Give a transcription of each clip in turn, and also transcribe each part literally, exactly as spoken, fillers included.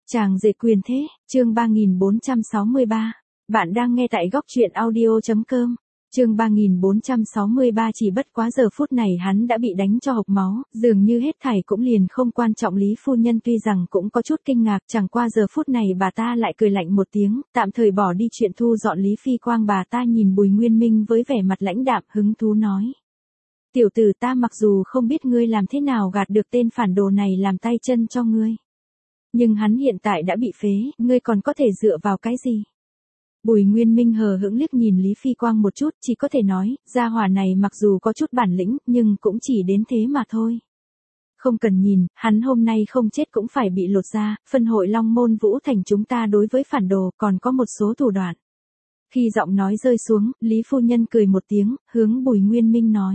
Chàng rể quyền thế, chương ba nghìn bốn trăm sáu mươi ba. Bạn đang nghe tại góc truyện audio chấm com. Chương ba nghìn bốn trăm sáu mươi ba. Chỉ bất quá giờ phút này hắn đã bị đánh cho hộc máu, dường như hết thảy cũng liền không quan trọng. Lý phu nhân tuy rằng cũng có chút kinh ngạc, chẳng qua giờ phút này bà ta lại cười lạnh một tiếng, tạm thời bỏ đi chuyện thu dọn Lý Phi Quang. Bà ta nhìn Bùi Nguyên Minh với vẻ mặt lãnh đạm, hứng thú nói: "Tiểu tử, ta mặc dù không biết ngươi làm thế nào gạt được tên phản đồ này làm tay chân cho ngươi, nhưng hắn hiện tại đã bị phế, ngươi còn có thể dựa vào cái gì?" Bùi Nguyên Minh hờ hững liếc nhìn Lý Phi Quang một chút, chỉ có thể nói, gia hỏa này mặc dù có chút bản lĩnh, nhưng cũng chỉ đến thế mà thôi. Không cần nhìn, hắn hôm nay không chết cũng phải bị lột da. Phân hội Long Môn Vũ Thành chúng ta đối với phản đồ còn có một số thủ đoạn. Khi giọng nói rơi xuống, Lý phu nhân cười một tiếng, hướng Bùi Nguyên Minh nói: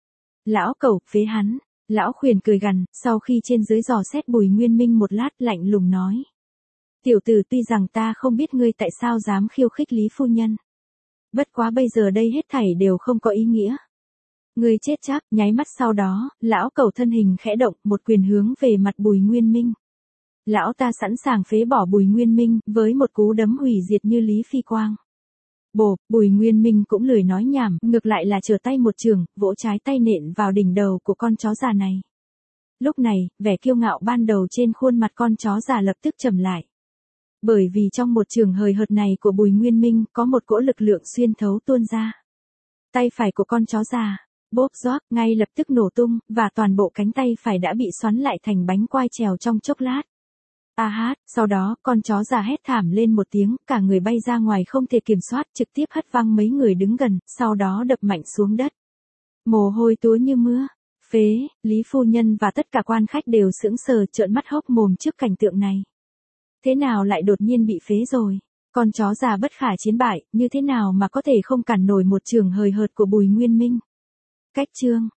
"Lão cẩu, phế hắn." Lão khuyển cười gằn, sau khi trên dưới dò xét Bùi Nguyên Minh một lát, lạnh lùng nói: "Tiểu tử, tuy rằng ta không biết ngươi tại sao dám khiêu khích Lý phu nhân, bất quá bây giờ đây hết thảy đều không có ý nghĩa. Ngươi chết chắc." Nháy mắt sau đó, lão cẩu thân hình khẽ động, một quyền hướng về mặt Bùi Nguyên Minh. Lão ta sẵn sàng phế bỏ Bùi Nguyên Minh, với một cú đấm hủy diệt như Lý Phi Quang. Bộp, Bùi Nguyên Minh cũng lười nói nhảm, ngược lại là trở tay một trường, vỗ trái tay nện vào đỉnh đầu của con chó già này. Lúc này, vẻ kiêu ngạo ban đầu trên khuôn mặt con chó già lập tức trầm lại. Bởi vì trong một trường hời hợt này của Bùi Nguyên Minh, có một cỗ lực lượng xuyên thấu tuôn ra. Tay phải của con chó già, bốp rót, ngay lập tức nổ tung, và toàn bộ cánh tay phải đã bị xoắn lại thành bánh quai trèo trong chốc lát. A hát, sau đó, con chó già hét thảm lên một tiếng, cả người bay ra ngoài không thể kiểm soát, trực tiếp hất văng mấy người đứng gần, sau đó đập mạnh xuống đất. Mồ hôi túa như mưa. Phế, Lý phu nhân và tất cả quan khách đều sững sờ trợn mắt hốc mồm trước cảnh tượng này. Thế nào lại đột nhiên bị phế rồi? Con chó già bất khả chiến bại, như thế nào mà có thể không cản nổi một trường hời hợt của Bùi Nguyên Minh? Cách chương